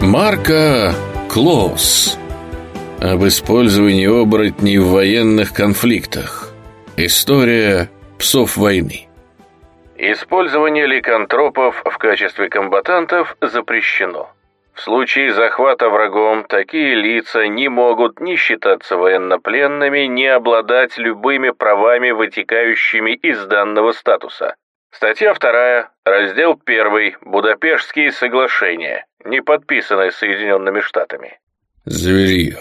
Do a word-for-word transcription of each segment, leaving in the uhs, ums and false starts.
Марко Клоус. Об использовании оборотней в военных конфликтах. История псов войны. Использование ликантропов в качестве комбатантов запрещено. В случае захвата врагом такие лица не могут ни считаться военнопленными, ни обладать любыми правами, вытекающими из данного статуса. Статья вторая, раздел первый, Будапештские соглашения, не подписанные Соединенными Штатами. Зверье.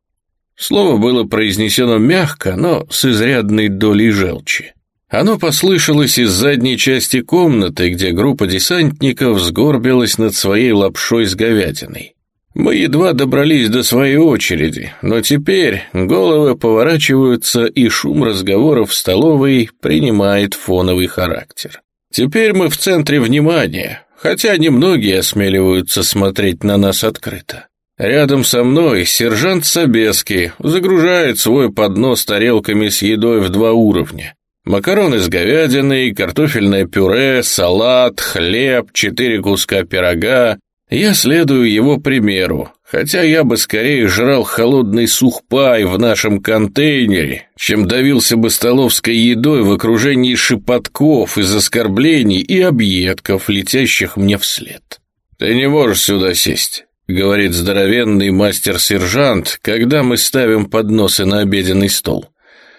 Слово было произнесено мягко, но с изрядной долей желчи. Оно послышалось из задней части комнаты, где группа десантников сгорбилась над своей лапшой с говядиной. Мы едва добрались до своей очереди, но теперь головы поворачиваются, и шум разговоров в столовой принимает фоновый характер. Теперь мы в центре внимания, хотя немногие осмеливаются смотреть на нас открыто. Рядом со мной сержант Собеский загружает свой поднос тарелками с едой в два уровня. Макароны с говядиной, картофельное пюре, салат, хлеб, четыре куска пирога. Я следую его примеру, хотя я бы скорее жрал холодный сухпай в нашем контейнере, чем давился бы столовской едой в окружении шепотков из оскорблений и объедков, летящих мне вслед. «Ты не можешь сюда сесть», — говорит здоровенный мастер-сержант, когда мы ставим подносы на обеденный стол.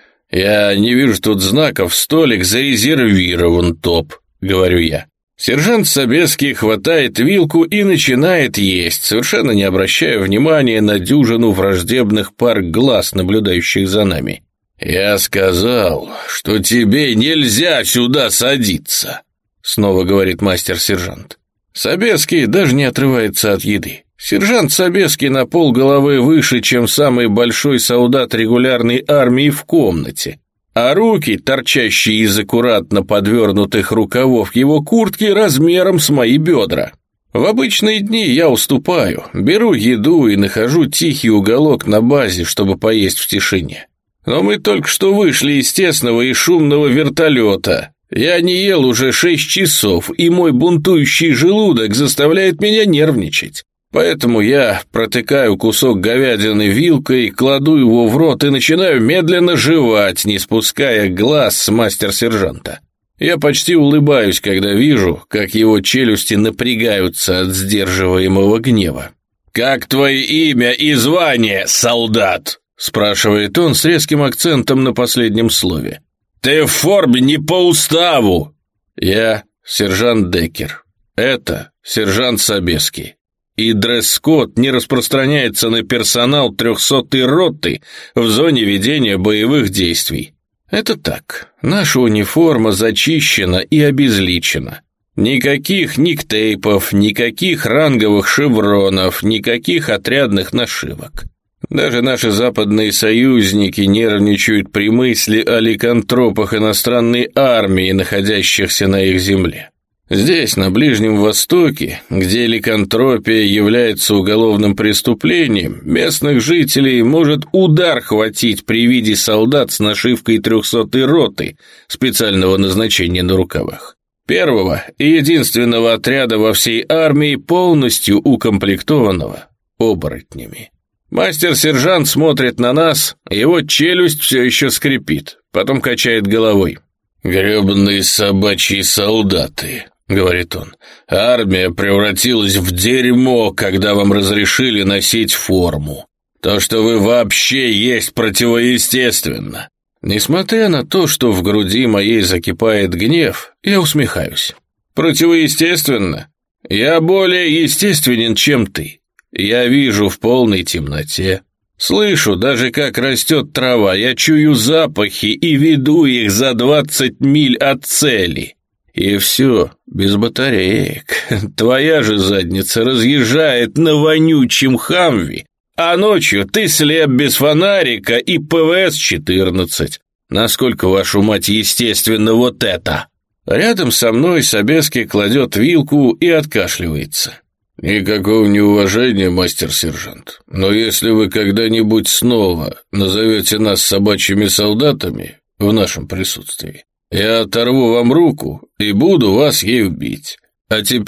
«Я не вижу тут знаков, столик зарезервирован, топ», — говорю я. Сержант Собеский хватает вилку и начинает есть, совершенно не обращая внимания на дюжину враждебных пар глаз, наблюдающих за нами. «Я сказал, что тебе нельзя сюда садиться», — снова говорит мастер-сержант. Собеский даже не отрывается от еды. Сержант Собеский на полголовы выше, чем самый большой солдат регулярной армии в комнате, а руки, торчащие из аккуратно подвернутых рукавов его куртки, размером с мои бедра. В обычные дни я уступаю, беру еду и нахожу тихий уголок на базе, чтобы поесть в тишине. Но мы только что вышли из тесного и шумного вертолета. Я не ел уже шесть часов, и мой бунтующий желудок заставляет меня нервничать. Поэтому я протыкаю кусок говядины вилкой, кладу его в рот и начинаю медленно жевать, не спуская глаз с мастер-сержанта. Я почти улыбаюсь, когда вижу, как его челюсти напрягаются от сдерживаемого гнева. «Как твое имя и звание, солдат?» — спрашивает он с резким акцентом на последнем слове. «Ты в форме не по уставу!» «Я сержант Деккер. Это сержант Собеский. И дресс-код не распространяется на персонал трехсотой роты в зоне ведения боевых действий. Это так, наша униформа зачищена и обезличена. Никаких никтейпов, никаких ранговых шевронов, никаких отрядных нашивок. Даже наши западные союзники нервничают при мысли о ликантропах иностранной армии, находящихся на их земле. Здесь, на Ближнем Востоке, где ликантропия является уголовным преступлением, местных жителей может удар хватить при виде солдат с нашивкой трехсотой роты специального назначения на рукавах. Первого и единственного отряда во всей армии, полностью укомплектованного оборотнями. Мастер-сержант смотрит на нас, его челюсть все еще скрипит, потом качает головой. «Гребаные собачьи солдаты», — говорит он, — «армия превратилась в дерьмо, когда вам разрешили носить форму. То, что вы вообще есть, противоестественно». Несмотря на то, что в груди моей закипает гнев, я усмехаюсь. «Противоестественно? Я более естественен, чем ты. Я вижу в полной темноте. Слышу даже, как растет трава, я чую запахи и веду их за двадцать миль от цели. И все без батареек. Твоя же задница разъезжает на вонючем хамви, а ночью ты слеп без фонарика и ПВС четырнадцать. Насколько, вашу мать, естественно вот это?» Рядом со мной Собеский кладет вилку и откашливается. «Никакого неуважения, мастер-сержант, но если вы когда-нибудь снова назовете нас собачьими солдатами в нашем присутствии, я оторву вам руку и буду вас ею бить. А теперь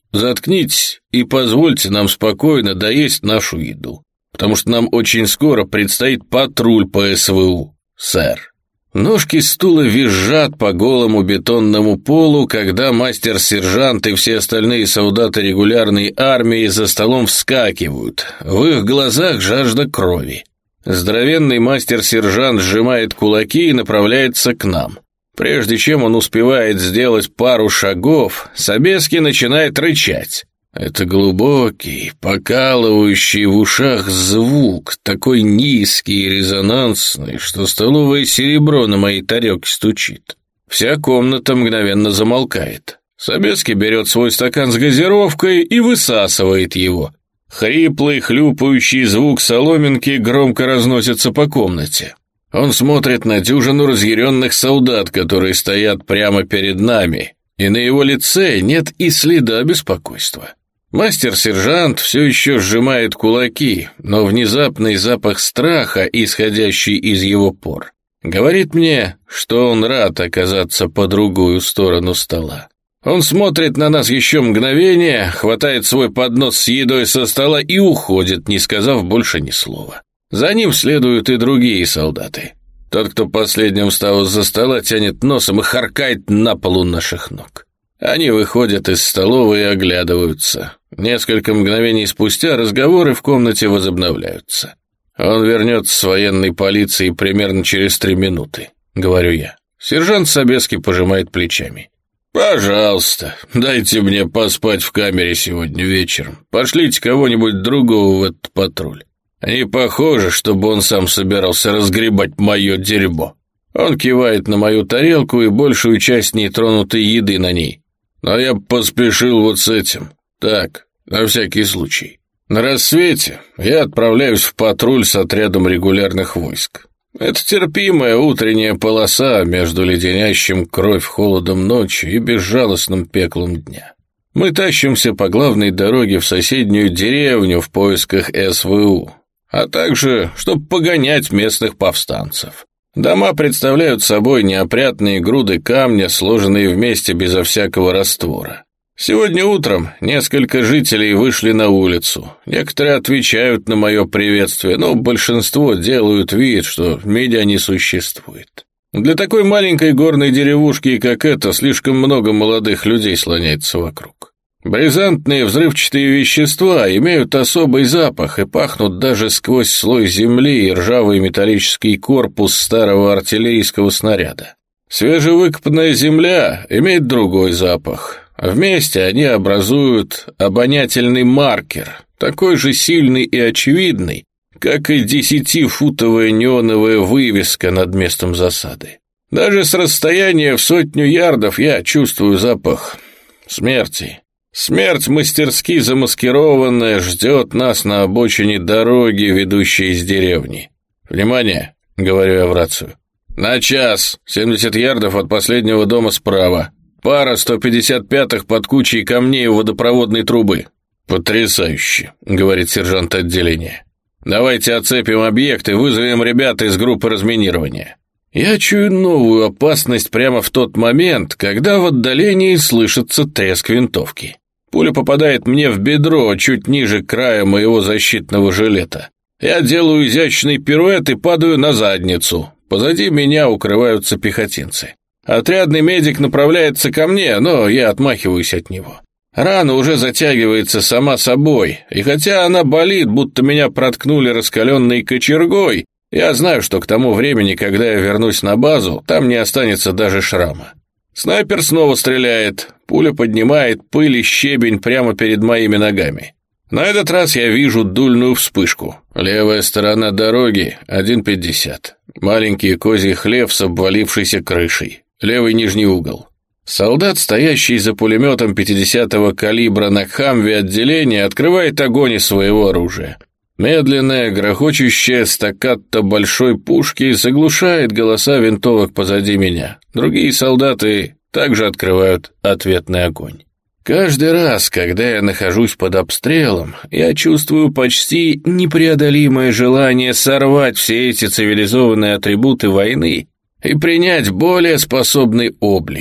заткнитесь и позвольте нам спокойно доесть нашу еду, потому что нам очень скоро предстоит патруль по СВУ, сэр». Ножки стула визжат по голому бетонному полу, когда мастер-сержант и все остальные солдаты регулярной армии за столом вскакивают. В их глазах жажда крови. Здоровенный мастер-сержант сжимает кулаки и направляется к нам. Прежде чем он успевает сделать пару шагов, Собеский начинает рычать. Это глубокий, покалывающий в ушах звук, такой низкий и резонансный, что столовое серебро на моей тарелке стучит. Вся комната мгновенно замолкает. Собеский берет свой стакан с газировкой и высасывает его. Хриплый, хлюпающий звук соломинки громко разносится по комнате. Он смотрит на дюжину разъяренных солдат, которые стоят прямо перед нами, и на его лице нет и следа беспокойства. Мастер-сержант все еще сжимает кулаки, но внезапный запах страха, исходящий из его пор, говорит мне, что он рад оказаться по другую сторону стола. Он смотрит на нас еще мгновение, хватает свой поднос с едой со стола и уходит, не сказав больше ни слова. За ним следуют и другие солдаты. Тот, кто последним встал из-за стола, тянет носом и харкает на полу наших ног. Они выходят из столовой и оглядываются. Несколько мгновений спустя разговоры в комнате возобновляются. «Он вернется с военной полицией примерно через три минуты», — говорю я. Сержант Собеский пожимает плечами. «Пожалуйста, дайте мне поспать в камере сегодня вечером. Пошлите кого-нибудь другого в этот патруль. Не похоже, чтобы он сам собирался разгребать мое дерьмо». Он кивает на мою тарелку и большую часть нетронутой еды на ней. «Но я поспешил вот с этим. Так, на всякий случай. На рассвете я отправляюсь в патруль с отрядом регулярных войск. Это терпимая утренняя полоса между леденящим кровь холодом ночи и безжалостным пеклом дня. Мы тащимся по главной дороге в соседнюю деревню в поисках СВУ, а также, чтобы погонять местных повстанцев. Дома представляют собой неопрятные груды камня, сложенные вместе безо всякого раствора. Сегодня утром несколько жителей вышли на улицу. Некоторые отвечают на мое приветствие, но большинство делают вид, что меня не существует. Для такой маленькой горной деревушки, как эта, слишком много молодых людей слоняется вокруг. Бризантные взрывчатые вещества имеют особый запах и пахнут даже сквозь слой земли и ржавый металлический корпус старого артиллерийского снаряда. Свежевыкопанная земля имеет другой запах. Вместе они образуют обонятельный маркер, такой же сильный и очевидный, как и десятифутовая неоновая вывеска над местом засады. Даже с расстояния в сотню ярдов я чувствую запах смерти. Смерть, мастерски замаскированная, ждет нас на обочине дороги, ведущей из деревни. «Внимание!» — говорю я в рацию. «На час, семьдесят ярдов от последнего дома справа. Пара сто пятьдесят пятых под кучей камней у водопроводной трубы». «Потрясающе!» — говорит сержант отделения. «Давайте оцепим объект и вызовем ребят из группы разминирования». Я чую новую опасность прямо в тот момент, когда в отдалении слышится треск винтовки. Пуля попадает мне в бедро, чуть ниже края моего защитного жилета. Я делаю изящный пируэт и падаю на задницу. Позади меня укрываются пехотинцы. Отрядный медик направляется ко мне, но я отмахиваюсь от него. Рана уже затягивается сама собой, и хотя она болит, будто меня проткнули раскаленной кочергой, я знаю, что к тому времени, когда я вернусь на базу, там не останется даже шрама. Снайпер снова стреляет, пуля поднимает пыль и щебень прямо перед моими ногами. На этот раз я вижу дульную вспышку. Левая сторона дороги, один пятьдесят. Маленький козий хлев с обвалившейся крышей. Левый нижний угол. Солдат, стоящий за пулеметом пятидесятого калибра на хамве отделения, открывает огонь из своего оружия. Медленная, грохочущая стаккато большой пушки заглушает голоса винтовок позади меня. Другие солдаты также открывают ответный огонь. Каждый раз, когда я нахожусь под обстрелом, я чувствую почти непреодолимое желание сорвать все эти цивилизованные атрибуты войны и принять более способный облик.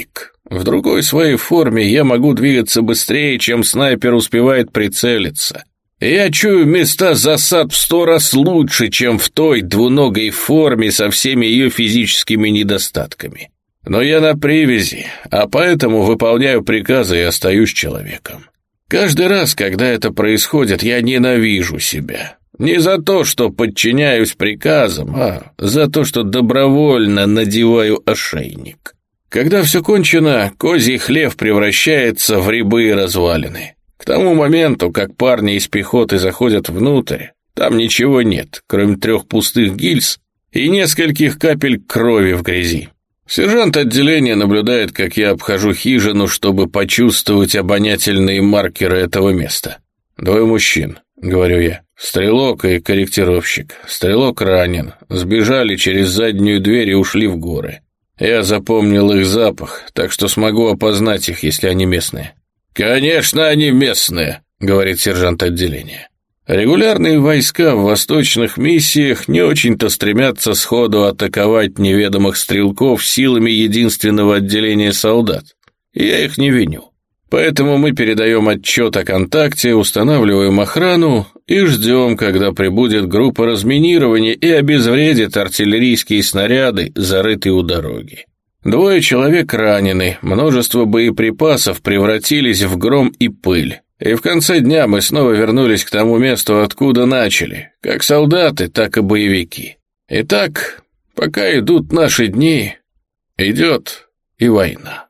В другой своей форме я могу двигаться быстрее, чем снайпер успевает прицелиться. Я чую места засад в сто раз лучше, чем в той двуногой форме со всеми ее физическими недостатками. Но я на привязи, а поэтому выполняю приказы и остаюсь человеком. Каждый раз, когда это происходит, я ненавижу себя. Не за то, что подчиняюсь приказам, а за то, что добровольно надеваю ошейник. Когда все кончено, козий хлев превращается в рябы и развалины. К тому моменту, как парни из пехоты заходят внутрь, там ничего нет, кроме трех пустых гильз и нескольких капель крови в грязи. Сержант отделения наблюдает, как я обхожу хижину, чтобы почувствовать обонятельные маркеры этого места. «Двое мужчин», — говорю я, — «стрелок и корректировщик. Стрелок ранен, сбежали через заднюю дверь и ушли в горы. Я запомнил их запах, так что смогу опознать их, если они местные». «Конечно, они местные», — говорит сержант отделения. Регулярные войска в восточных миссиях не очень-то стремятся сходу атаковать неведомых стрелков силами единственного отделения солдат. И я их не виню. Поэтому мы передаем отчет о контакте, устанавливаем охрану и ждем, когда прибудет группа разминирования и обезвредит артиллерийские снаряды, зарытые у дороги. Двое человек ранены, множество боеприпасов превратились в гром и пыль. И в конце дня мы снова вернулись к тому месту, откуда начали, как солдаты, так и боевики. Итак, пока идут наши дни, идет и война.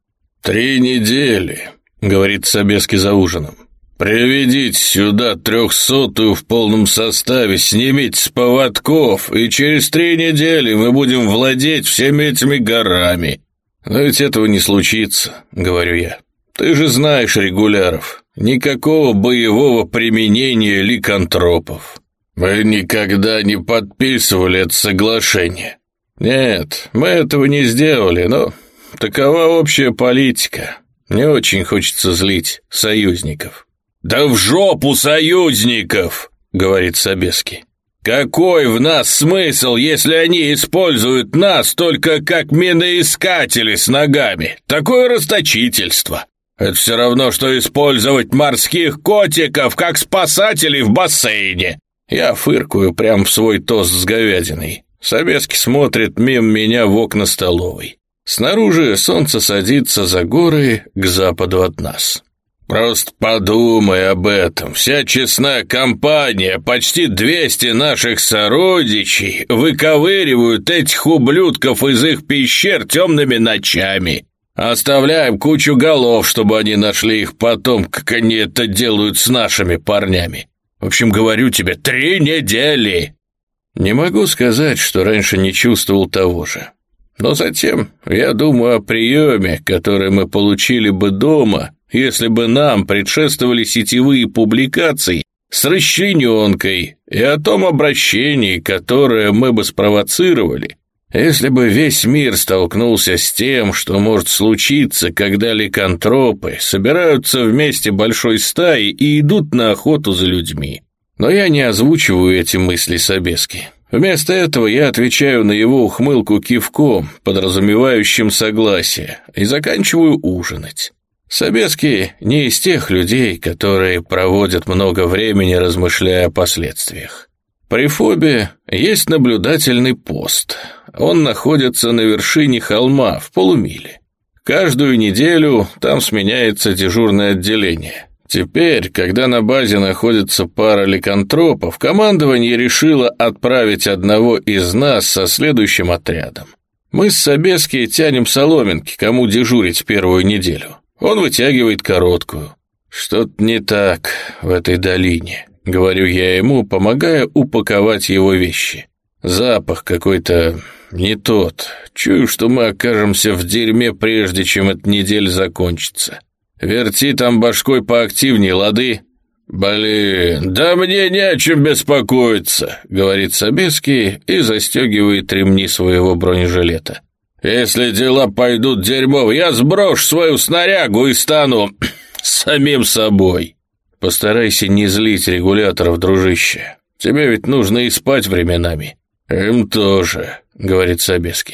«Три недели», — говорит Собеский за ужином. «Приведите сюда трехсотую в полном составе, снимите с поводков, и через три недели мы будем владеть всеми этими горами». «Но ведь этого не случится», — говорю я. «Ты же знаешь регуляров. Никакого боевого применения ликантропов. Мы никогда не подписывали это соглашение». «Нет, мы этого не сделали, но такова общая политика. Не очень хочется злить союзников». «Да в жопу союзников!» — говорит Собеский. «Какой в нас смысл, если они используют нас только как миноискатели с ногами? Такое расточительство! Это все равно, что использовать морских котиков как спасателей в бассейне!» Я фыркаю прямо в свой тост с говядиной. Собеский смотрит мимо меня в окна столовой. Снаружи солнце садится за горы к западу от нас. «Просто подумай об этом. Вся честная компания, почти двести наших сородичей, выковыривают этих ублюдков из их пещер темными ночами. Оставляем кучу голов, чтобы они нашли их потом, как они это делают с нашими парнями. В общем, говорю тебе, три недели!» Не могу сказать, что раньше не чувствовал того же. Но затем я думаю о приеме, который мы получили бы дома, если бы нам предшествовали сетевые публикации с расчлененкой, и о том обращении, которое мы бы спровоцировали, если бы весь мир столкнулся с тем, что может случиться, когда ликантропы собираются вместе большой стаей и идут на охоту за людьми. Но я не озвучиваю эти мысли Собески. Вместо этого я отвечаю на его ухмылку кивком, подразумевающим согласие, и заканчиваю ужинать. Собеский не из тех людей, которые проводят много времени, размышляя о последствиях. При ФОБе есть наблюдательный пост. Он находится на вершине холма в полумиле. Каждую неделю там сменяется дежурное отделение. Теперь, когда на базе находится пара ликантропов, командование решило отправить одного из нас со следующим отрядом. Мы с Собески тянем соломинки, кому дежурить первую неделю. Он вытягивает короткую. «Что-то не так в этой долине», — говорю я ему, помогая упаковать его вещи. «Запах какой-то не тот. Чую, что мы окажемся в дерьме, прежде чем эта неделя закончится. Верти там башкой поактивнее, лады?» «Блин, да мне не о чем беспокоиться», — говорит Собеский и застегивает ремни своего бронежилета. «Если дела пойдут дерьмово, я сброшу свою снарягу и стану самим собой». «Постарайся не злить регуляторов, дружище. Тебе ведь нужно и спать временами». «Им тоже», — говорит Собеский.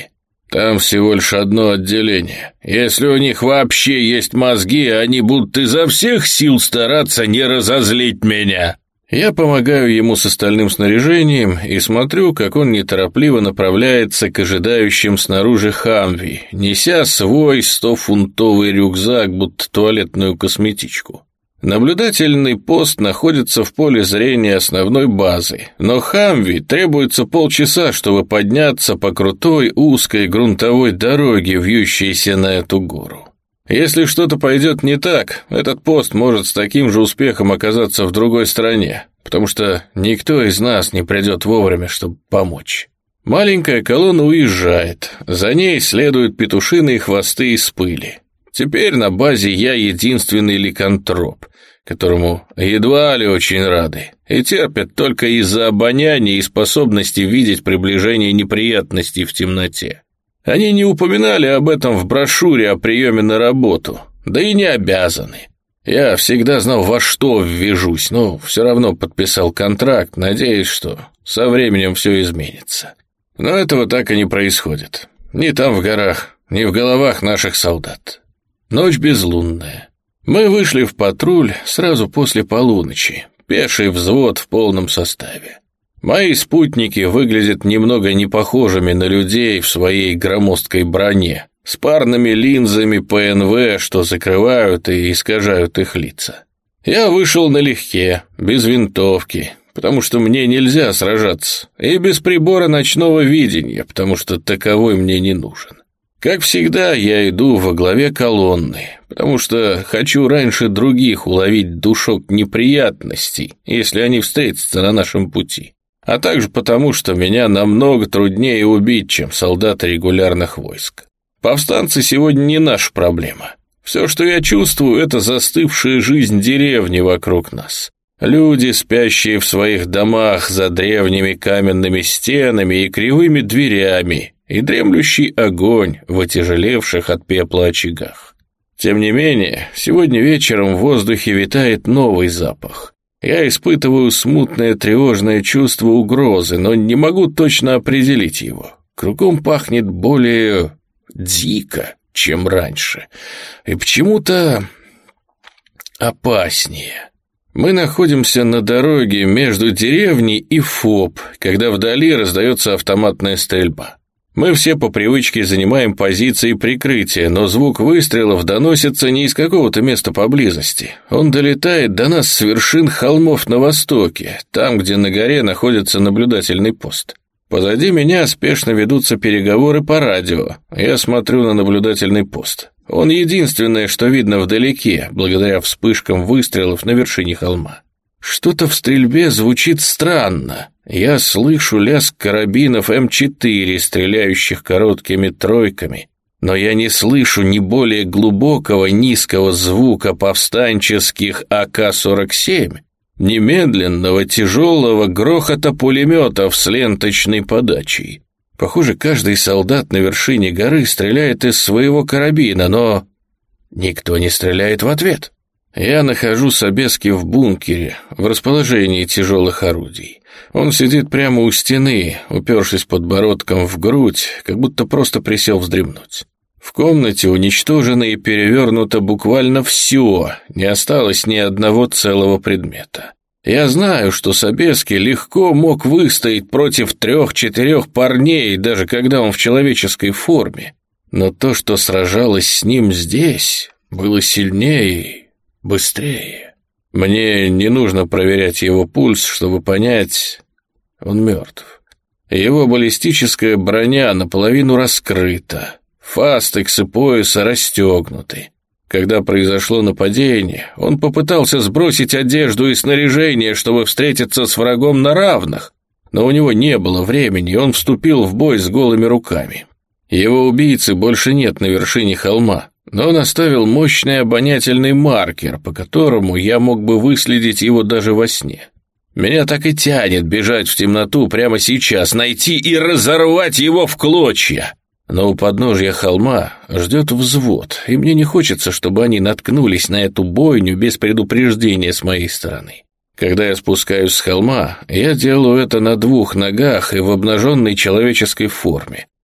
Там всего лишь одно отделение. Если у них вообще есть мозги, они будут изо всех сил стараться не разозлить меня». Я помогаю ему с остальным снаряжением и смотрю, как он неторопливо направляется к ожидающим снаружи Хамви, неся свой стофунтовый рюкзак, будто туалетную косметичку. Наблюдательный пост находится в поле зрения основной базы, но Хамви требуется полчаса, чтобы подняться по крутой узкой грунтовой дороге, вьющейся на эту гору. Если что-то пойдет не так, этот пост может с таким же успехом оказаться в другой стране, потому что никто из нас не придет вовремя, чтобы помочь. Маленькая колонна уезжает, за ней следуют петушиные хвосты из пыли. Теперь на базе я единственный ликантроп, которому едва ли очень рады, и терпят только из-за обоняния и способности видеть приближение неприятностей в темноте. Они не упоминали об этом в брошюре о приеме на работу, да и не обязаны. Я всегда знал, во что ввяжусь, но все равно подписал контракт, надеясь, что со временем все изменится. Но этого так и не происходит. Ни там в горах, ни в головах наших солдат. Ночь безлунная. Мы вышли в патруль сразу после полуночи, пеший взвод в полном составе. Мои спутники выглядят немного не похожими на людей в своей громоздкой броне, с парными линзами ПНВ, что закрывают и искажают их лица. Я вышел налегке, без винтовки, потому что мне нельзя сражаться, и без прибора ночного видения, потому что таковой мне не нужен. Как всегда, я иду во главе колонны, потому что хочу раньше других уловить душок неприятностей, если они встретятся на нашем пути. А также потому, что меня намного труднее убить, чем солдаты регулярных войск. Повстанцы сегодня не наша проблема. Все, что я чувствую, это застывшая жизнь деревни вокруг нас. Люди, спящие в своих домах за древними каменными стенами и кривыми дверями, и дремлющий огонь в отяжелевших от пепла очагах. Тем не менее, сегодня вечером в воздухе витает новый запах. Я испытываю смутное тревожное чувство угрозы, но не могу точно определить его. Кругом пахнет более дико, чем раньше, и почему-то опаснее. Мы находимся на дороге между деревней и ФОП, когда вдали раздается автоматная стрельба. Мы все по привычке занимаем позиции прикрытия, но звук выстрелов доносится не из какого-то места поблизости. Он долетает до нас с вершин холмов на востоке, там, где на горе находится наблюдательный пост. Позади меня спешно ведутся переговоры по радио. Я смотрю на наблюдательный пост. Он единственное, что видно вдалеке, благодаря вспышкам выстрелов на вершине холма. Что-то в стрельбе звучит странно. Я слышу лязг карабинов эм четыре, стреляющих короткими тройками, но я не слышу ни более глубокого низкого звука повстанческих а ка сорок семь, ни медленного тяжелого грохота пулеметов с ленточной подачей. Похоже, каждый солдат на вершине горы стреляет из своего карабина, но никто не стреляет в ответ. Я нахожу Собески в бункере, в расположении тяжелых орудий. Он сидит прямо у стены, упершись подбородком в грудь, как будто просто присел вздремнуть. В комнате уничтожено и перевернуто буквально все, не осталось ни одного целого предмета. Я знаю, что Собески легко мог выстоять против трех-четырех парней, даже когда он в человеческой форме. Но то, что сражалось с ним здесь, было сильнее, быстрее. Мне не нужно проверять его пульс, чтобы понять, он мертв. Его баллистическая броня наполовину раскрыта, фастексы пояса расстегнуты. Когда произошло нападение, он попытался сбросить одежду и снаряжение, чтобы встретиться с врагом на равных, но у него не было времени, и он вступил в бой с голыми руками. Его убийцы больше нет на вершине холма, но он оставил мощный обонятельный маркер, по которому я мог бы выследить его даже во сне. Меня так и тянет бежать в темноту прямо сейчас, найти и разорвать его в клочья. Но у подножья холма ждет взвод, и мне не хочется, чтобы они наткнулись на эту бойню без предупреждения с моей стороны. Когда я спускаюсь с холма, я делаю это на двух ногах и в обнаженной человеческой форме.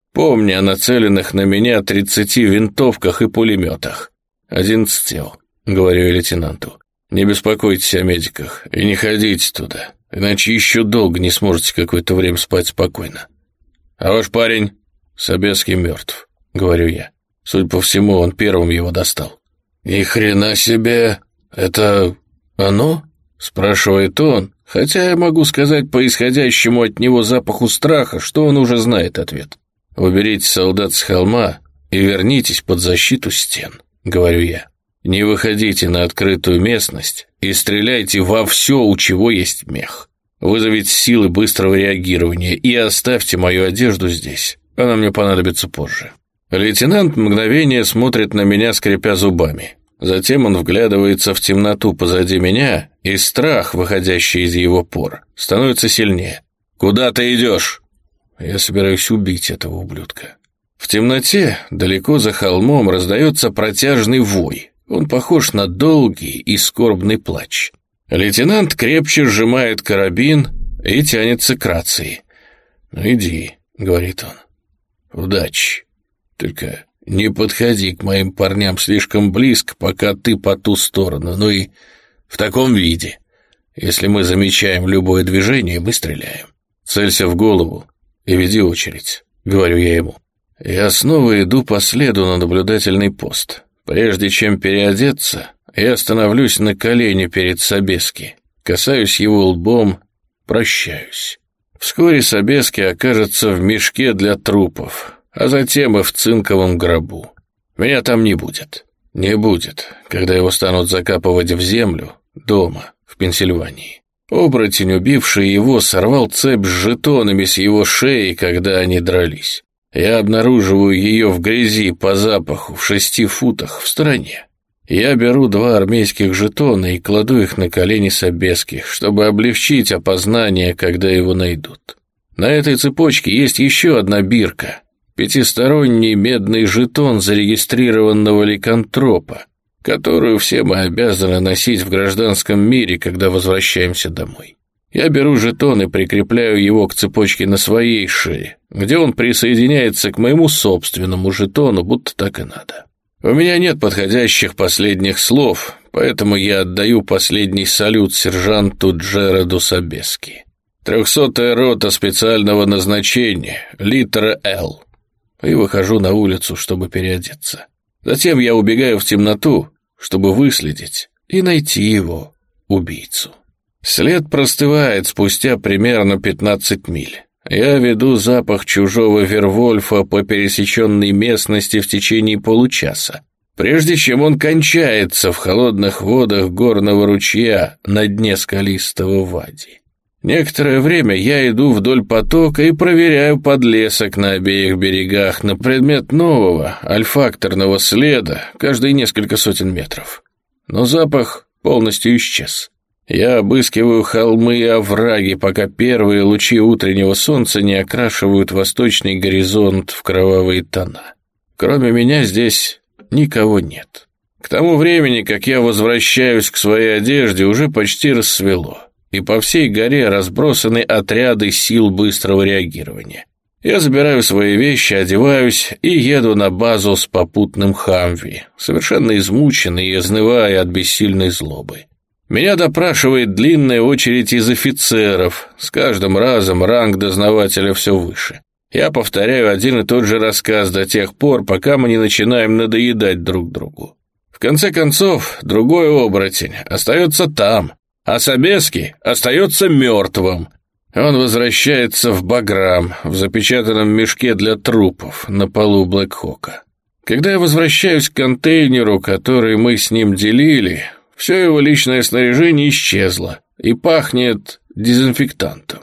Помни о нацеленных на меня тридцати винтовках и пулеметах. Одиннадцать тел, говорю я лейтенанту. Не беспокойтесь о медиках и не ходите туда, иначе еще долго не сможете какое-то время спать спокойно. А ваш парень? Собеский мертв, говорю я. Судя по всему, он первым его достал. Ни хрена себе, это оно? Спрашивает он, хотя я могу сказать по исходящему от него запаху страха, что он уже знает ответ. Уберите солдат с холма и вернитесь под защиту стен, говорю я. Не выходите на открытую местность и стреляйте во все, у чего есть мех. Вызовите силы быстрого реагирования и оставьте мою одежду здесь. Она мне понадобится позже. Лейтенант мгновение смотрит на меня, скрипя зубами. Затем он вглядывается в темноту позади меня, и страх, выходящий из его пор, становится сильнее. «Куда ты идешь?» Я собираюсь убить этого ублюдка. В темноте, далеко за холмом, раздается протяжный вой. Он похож на долгий и скорбный плач. Лейтенант крепче сжимает карабин и тянется к рации. «Ну иди», — говорит он. «Удачи. Только не подходи к моим парням слишком близко, пока ты по ту сторону, ну и в таком виде. Если мы замечаем любое движение, мы стреляем. Целься в голову и веди очередь», — говорю я ему. Я снова иду по следу на наблюдательный пост. Прежде чем переодеться, я становлюсь на колени перед Собески, касаюсь его лбом, прощаюсь. Вскоре Собески окажется в мешке для трупов, а затем и в цинковом гробу. Меня там не будет. Не будет, когда его станут закапывать в землю дома, в Пенсильвании. Оборотень, убивший его, сорвал цепь с жетонами с его шеи, когда они дрались. Я обнаруживаю ее в грязи по запаху в шести футах в стороне. Я беру два армейских жетона и кладу их на колени Собески, чтобы облегчить опознание, когда его найдут. На этой цепочке есть еще одна бирка. Пятисторонний медный жетон зарегистрированного ликантропа, которую все мы обязаны носить в гражданском мире, когда возвращаемся домой. Я беру жетон и прикрепляю его к цепочке на своей шее, где он присоединяется к моему собственному жетону, будто так и надо. У меня нет подходящих последних слов, поэтому я отдаю последний салют сержанту Джераду Собески. Трехсотая рота специального назначения, литера «Л». И выхожу на улицу, чтобы переодеться. Затем я убегаю в темноту, чтобы выследить и найти его, убийцу. След простывает спустя примерно пятнадцать миль. Я веду запах чужого Вервольфа по пересеченной местности в течение получаса, прежде чем он кончается в холодных водах горного ручья на дне скалистого вади. Некоторое время я иду вдоль потока и проверяю подлесок на обеих берегах на предмет нового альфакторного следа каждые несколько сотен метров. Но запах полностью исчез. Я обыскиваю холмы и овраги, пока первые лучи утреннего солнца не окрашивают восточный горизонт в кровавые тона. Кроме меня здесь никого нет. К тому времени, как я возвращаюсь к своей одежде, уже почти рассвело, и по всей горе разбросаны отряды сил быстрого реагирования. Я забираю свои вещи, одеваюсь и еду на базу с попутным Хамви, совершенно измученный и изнывая от бессильной злобы. Меня допрашивает длинная очередь из офицеров, с каждым разом ранг дознавателя все выше. Я повторяю один и тот же рассказ до тех пор, пока мы не начинаем надоедать друг другу. В конце концов, другой оборотень остается там, а Собеский остается мертвым. Он возвращается в Баграм, в запечатанном мешке для трупов на полу Блэкхока. Когда я возвращаюсь к контейнеру, который мы с ним делили, все его личное снаряжение исчезло и пахнет дезинфектантом.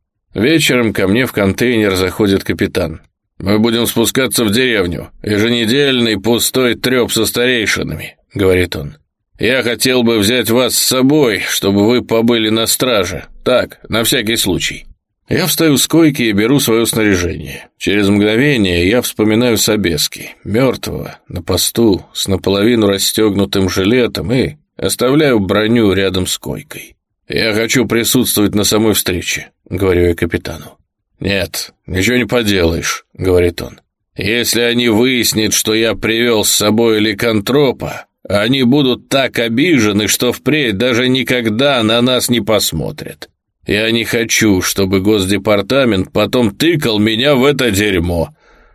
Вечером ко мне в контейнер заходит капитан. «Мы будем спускаться в деревню. Еженедельный пустой треп со старейшинами», — говорит он. «Я хотел бы взять вас с собой, чтобы вы побыли на страже. Так, на всякий случай». Я встаю с койки и беру свое снаряжение. Через мгновение я вспоминаю Собески, мертвого, на посту, с наполовину расстегнутым жилетом, и оставляю броню рядом с койкой. «Я хочу присутствовать на самой встрече», — говорю я капитану. «Нет, ничего не поделаешь», — говорит он. «Если они выяснят, что я привел с собой ликантропа, они будут так обижены, что впредь даже никогда на нас не посмотрят. Я не хочу, чтобы Госдепартамент потом тыкал меня в это дерьмо.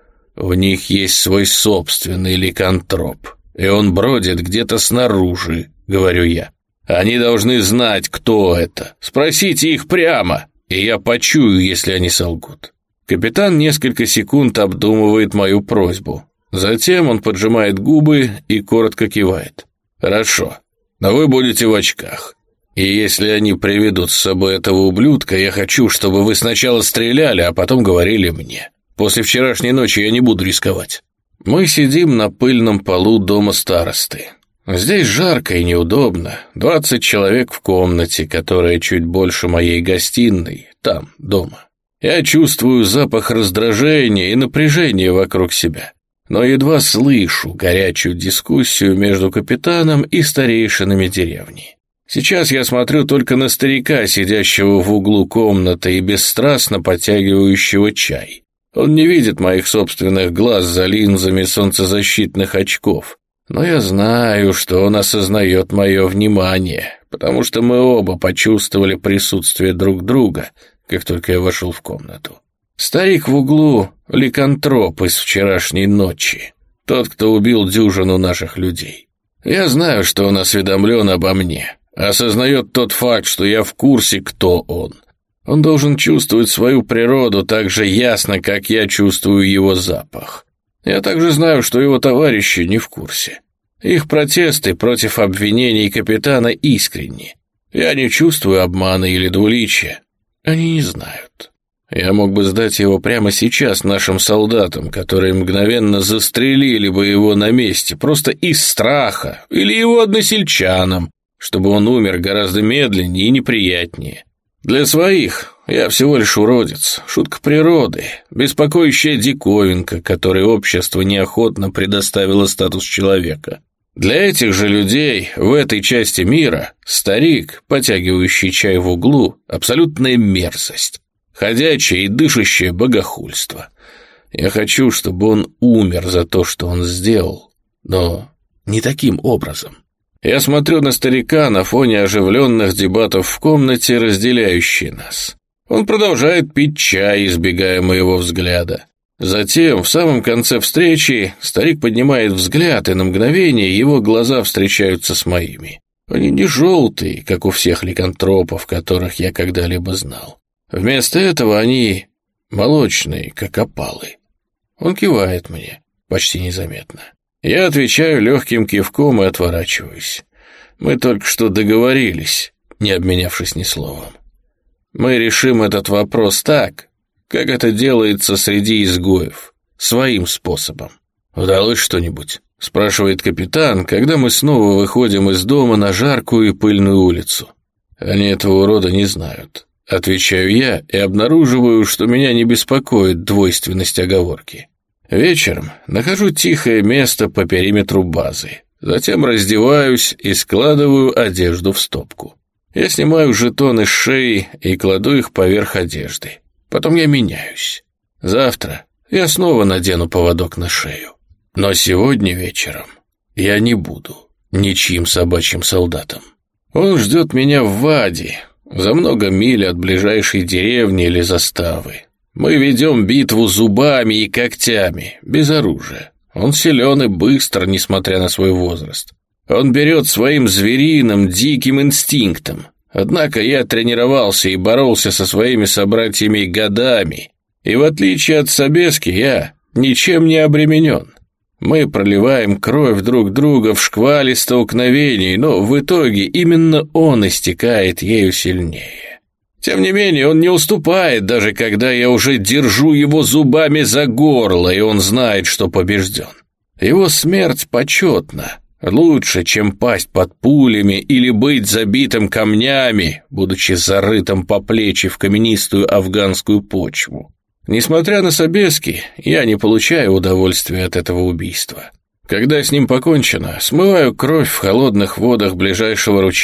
У них есть свой собственный ликантроп, и он бродит где-то снаружи», — говорю я. «Они должны знать, кто это. Спросите их прямо, и я почую, если они солгут». Капитан несколько секунд обдумывает мою просьбу. Затем он поджимает губы и коротко кивает. «Хорошо, но вы будете в очках. И если они приведут с собой этого ублюдка, я хочу, чтобы вы сначала стреляли, а потом говорили мне. После вчерашней ночи я не буду рисковать». Мы сидим на пыльном полу дома старосты. Здесь жарко и неудобно. Двадцать человек в комнате, которая чуть больше моей гостиной, там, дома. Я чувствую запах раздражения и напряжения вокруг себя, но едва слышу горячую дискуссию между капитаном и старейшинами деревни. Сейчас я смотрю только на старика, сидящего в углу комнаты и бесстрастно потягивающего чай. Он не видит моих собственных глаз за линзами солнцезащитных очков, но я знаю, что он осознает мое внимание, потому что мы оба почувствовали присутствие друг друга, как только я вошел в комнату. Старик в углу — ликантроп из вчерашней ночи, тот, кто убил дюжину наших людей. Я знаю, что он осведомлен обо мне, осознает тот факт, что я в курсе, кто он. Он должен чувствовать свою природу так же ясно, как я чувствую его запах. Я также знаю, что его товарищи не в курсе. Их протесты против обвинений капитана искренни. Я не чувствую обмана или двуличия. Они не знают. Я мог бы сдать его прямо сейчас нашим солдатам, которые мгновенно застрелили бы его на месте, просто из страха, или его односельчанам, чтобы он умер гораздо медленнее и неприятнее. Для своих я всего лишь уродец, шутка природы, беспокоящая диковинка, которой общество неохотно предоставило статус человека. Для этих же людей в этой части мира старик, потягивающий чай в углу, абсолютная мерзость, ходячее и дышащее богохульство. Я хочу, чтобы он умер за то, что он сделал, но не таким образом. Я смотрю на старика на фоне оживленных дебатов в комнате, разделяющие нас. Он продолжает пить чай, избегая моего взгляда. Затем, в самом конце встречи, старик поднимает взгляд, и на мгновение его глаза встречаются с моими. Они не желтые, как у всех ликантропов, которых я когда-либо знал. Вместо этого они молочные, как опалы. Он кивает мне, почти незаметно. Я отвечаю легким кивком и отворачиваюсь. Мы только что договорились, не обменявшись ни словом. Мы решим этот вопрос так, как это делается среди изгоев, своим способом. «Удалось что-нибудь?» — спрашивает капитан, когда мы снова выходим из дома на жаркую и пыльную улицу. «Они этого урода не знают», — отвечаю я и обнаруживаю, что меня не беспокоит двойственность оговорки. Вечером нахожу тихое место по периметру базы, затем раздеваюсь и складываю одежду в стопку. Я снимаю жетоны с шеи и кладу их поверх одежды. Потом я меняюсь. Завтра я снова надену поводок на шею. Но сегодня вечером я не буду ничьим собачьим солдатом. Он ждет меня в Ваде, за много миль от ближайшей деревни или заставы. Мы ведем битву зубами и когтями, без оружия. Он силен и быстр, несмотря на свой возраст. Он берет своим звериным, диким инстинктом. Однако я тренировался и боролся со своими собратьями годами, и в отличие от Собески я ничем не обременен. Мы проливаем кровь друг друга в шквале столкновений, но в итоге именно он истекает ею сильнее. Тем не менее, он не уступает, даже когда я уже держу его зубами за горло, и он знает, что побежден. Его смерть почетна. Лучше, чем пасть под пулями или быть забитым камнями, будучи зарытым по плечи в каменистую афганскую почву. Несмотря на Собески, я не получаю удовольствия от этого убийства. Когда с ним покончено, смываю кровь в холодных водах ближайшего ручья.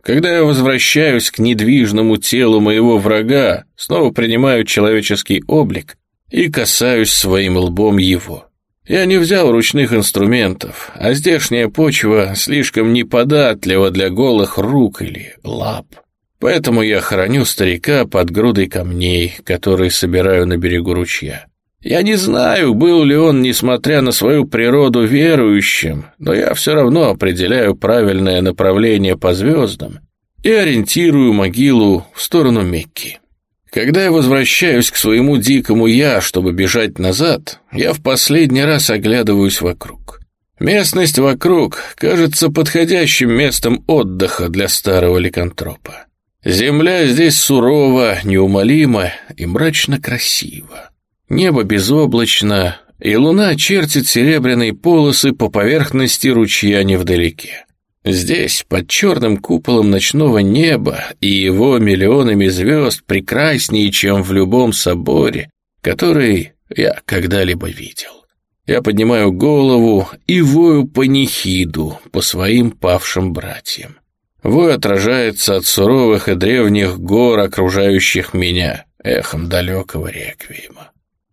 Когда я возвращаюсь к недвижному телу моего врага, снова принимаю человеческий облик и касаюсь своим лбом его. Я не взял ручных инструментов, а здешняя почва слишком неподатлива для голых рук или лап. Поэтому я хороню старика под грудой камней, которые собираю на берегу ручья. Я не знаю, был ли он, несмотря на свою природу, верующим, но я все равно определяю правильное направление по звездам и ориентирую могилу в сторону Мекки. Когда я возвращаюсь к своему дикому «я», чтобы бежать назад, я в последний раз оглядываюсь вокруг. Местность вокруг кажется подходящим местом отдыха для старого ликантропа. Земля здесь сурова, неумолима и мрачно красива. Небо безоблачно, и луна чертит серебряные полосы по поверхности ручья невдалеке. Здесь, под черным куполом ночного неба и его миллионами звезд, прекраснее, чем в любом соборе, который я когда-либо видел. Я поднимаю голову и вою панихиду по своим павшим братьям. Вой отражается от суровых и древних гор, окружающих меня, эхом далекого реквиема.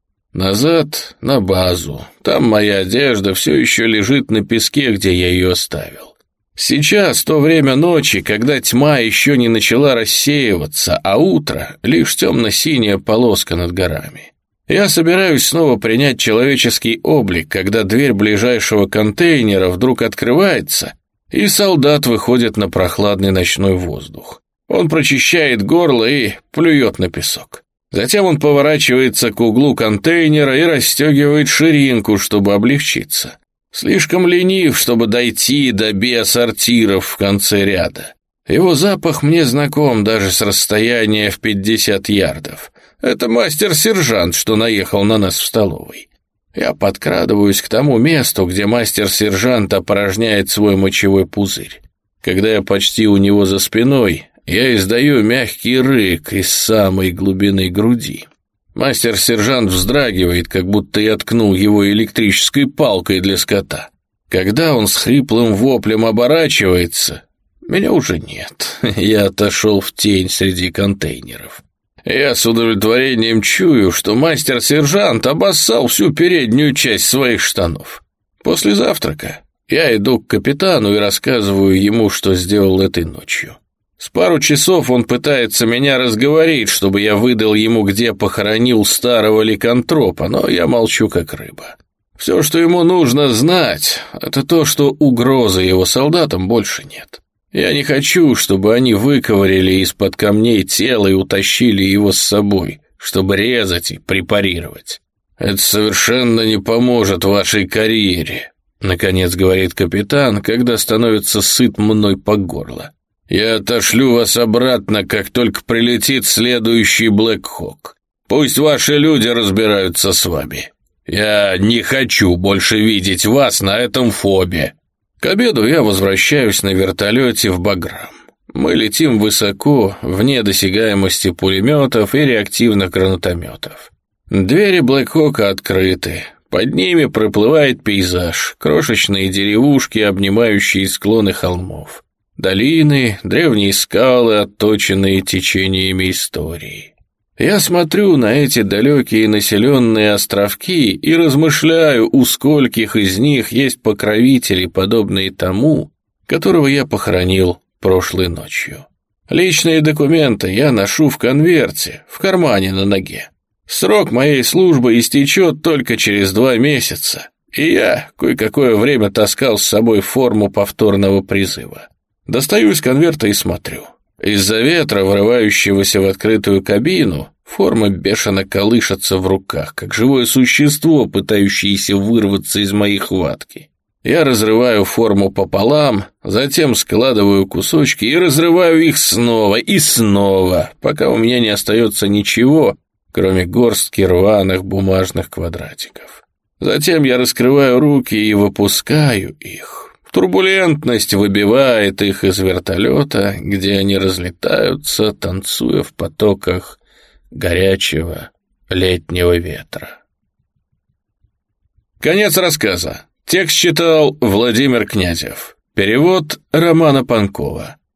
Назад, на базу. Там моя одежда все еще лежит на песке, где я ее оставил. Сейчас то время ночи, когда тьма еще не начала рассеиваться, а утро — лишь темно-синяя полоска над горами. Я собираюсь снова принять человеческий облик, когда дверь ближайшего контейнера вдруг открывается, и солдат выходит на прохладный ночной воздух. Он прочищает горло и плюет на песок. Затем он поворачивается к углу контейнера и расстегивает ширинку, чтобы облегчиться. Слишком ленив, чтобы дойти до биосортиров в конце ряда. Его запах мне знаком даже с расстояния в пятьдесят ярдов. Это мастер-сержант, что наехал на нас в столовой. Я подкрадываюсь к тому месту, где мастер-сержант опорожняет свой мочевой пузырь. Когда я почти у него за спиной, я издаю мягкий рык из самой глубины груди. Мастер-сержант вздрагивает, как будто я ткнул его электрической палкой для скота. Когда он с хриплым воплем оборачивается, меня уже нет. Я отошел в тень среди контейнеров. Я с удовлетворением чую, что мастер-сержант обоссал всю переднюю часть своих штанов. После завтрака я иду к капитану и рассказываю ему, что сделал этой ночью. С пару часов он пытается меня разговорить, чтобы я выдал ему, где похоронил старого ликантропа, но я молчу как рыба. Все, что ему нужно знать, это то, что угрозы его солдатам больше нет. Я не хочу, чтобы они выковыряли из-под камней тело и утащили его с собой, чтобы резать и препарировать. Это совершенно не поможет вашей карьере, наконец говорит капитан, когда становится сыт мной по горло. Я отошлю вас обратно, как только прилетит следующий Блэк Хок. Пусть ваши люди разбираются с вами. Я не хочу больше видеть вас на этом фобе. К обеду я возвращаюсь на вертолете в Баграм. Мы летим высоко, вне досягаемости пулеметов и реактивных гранатометов. Двери Блэк Хока открыты. Под ними проплывает пейзаж, крошечные деревушки, обнимающие склоны холмов. Долины, древние скалы, отточенные течениями истории. Я смотрю на эти далекие населенные островки и размышляю, у скольких из них есть покровители, подобные тому, которого я похоронил прошлой ночью. Личные документы я ношу в конверте, в кармане на ноге. Срок моей службы истечет только через два месяца, и я кое-какое время таскал с собой форму повторного призыва. Достаю из конверта и смотрю. Из-за ветра, вырывающегося в открытую кабину, форма бешено колышется в руках, как живое существо, пытающееся вырваться из моей хватки. Я разрываю форму пополам, затем складываю кусочки и разрываю их снова и снова, пока у меня не остается ничего, кроме горстки рваных бумажных квадратиков. Затем я раскрываю руки и выпускаю их. Турбулентность выбивает их из вертолета, где они разлетаются, танцуя в потоках горячего летнего ветра. Конец рассказа. Текст читал Владимир Князев. Перевод Романа Панкова.